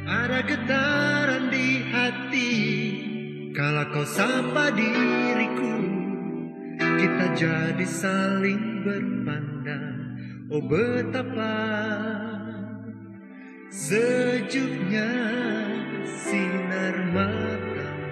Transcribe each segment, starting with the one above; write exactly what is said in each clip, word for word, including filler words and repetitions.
Ada getaran di hati kala kau sapa diriku. Kita jadi saling berpandang. Oh betapa sejuknya sinar matamu.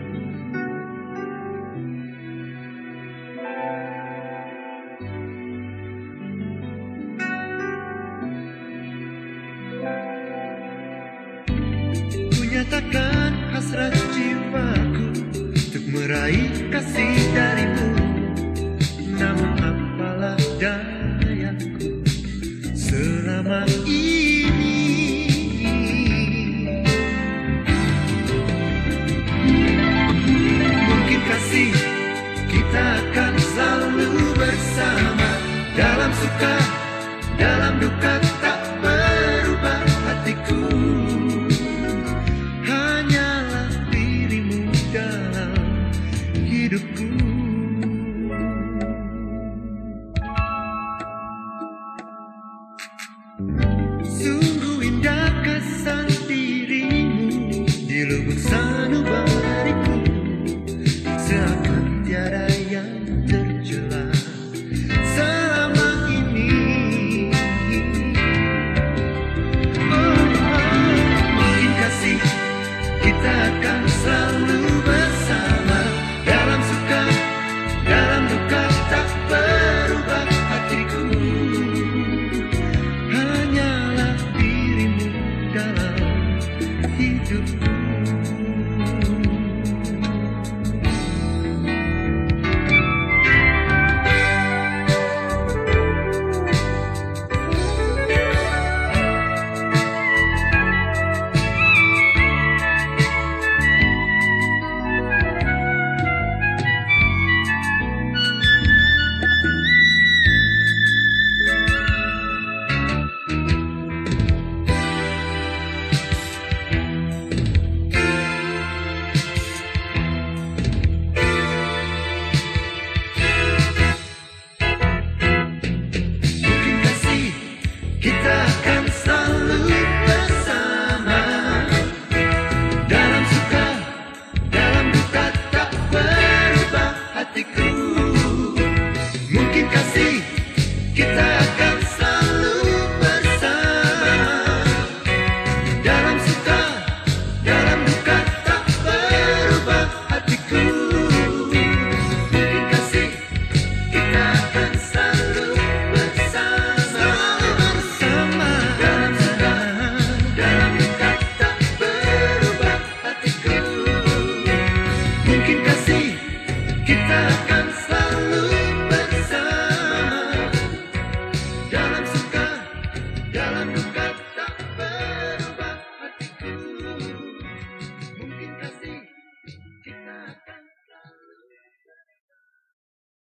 Kunyatakan hasrat jiwaku untuk meraih kasih darimu. Namun apalah dayaku selama ini. Mungkin kasih kita akan selalu bersama. Dalam suka, dalam duka tak berubah hatiku. Hanyalah dirimu dalam hidupku. Sungguh indah kesan dirimu di lubuk sanubariku. Seakan tiada yang tercela selama ini. Oh, oh, mungkin kasih kita akan selalu bersama. Dalam suka, dalam duka tak berubah hatiku. Hanyalah dirimu dalam hidupku.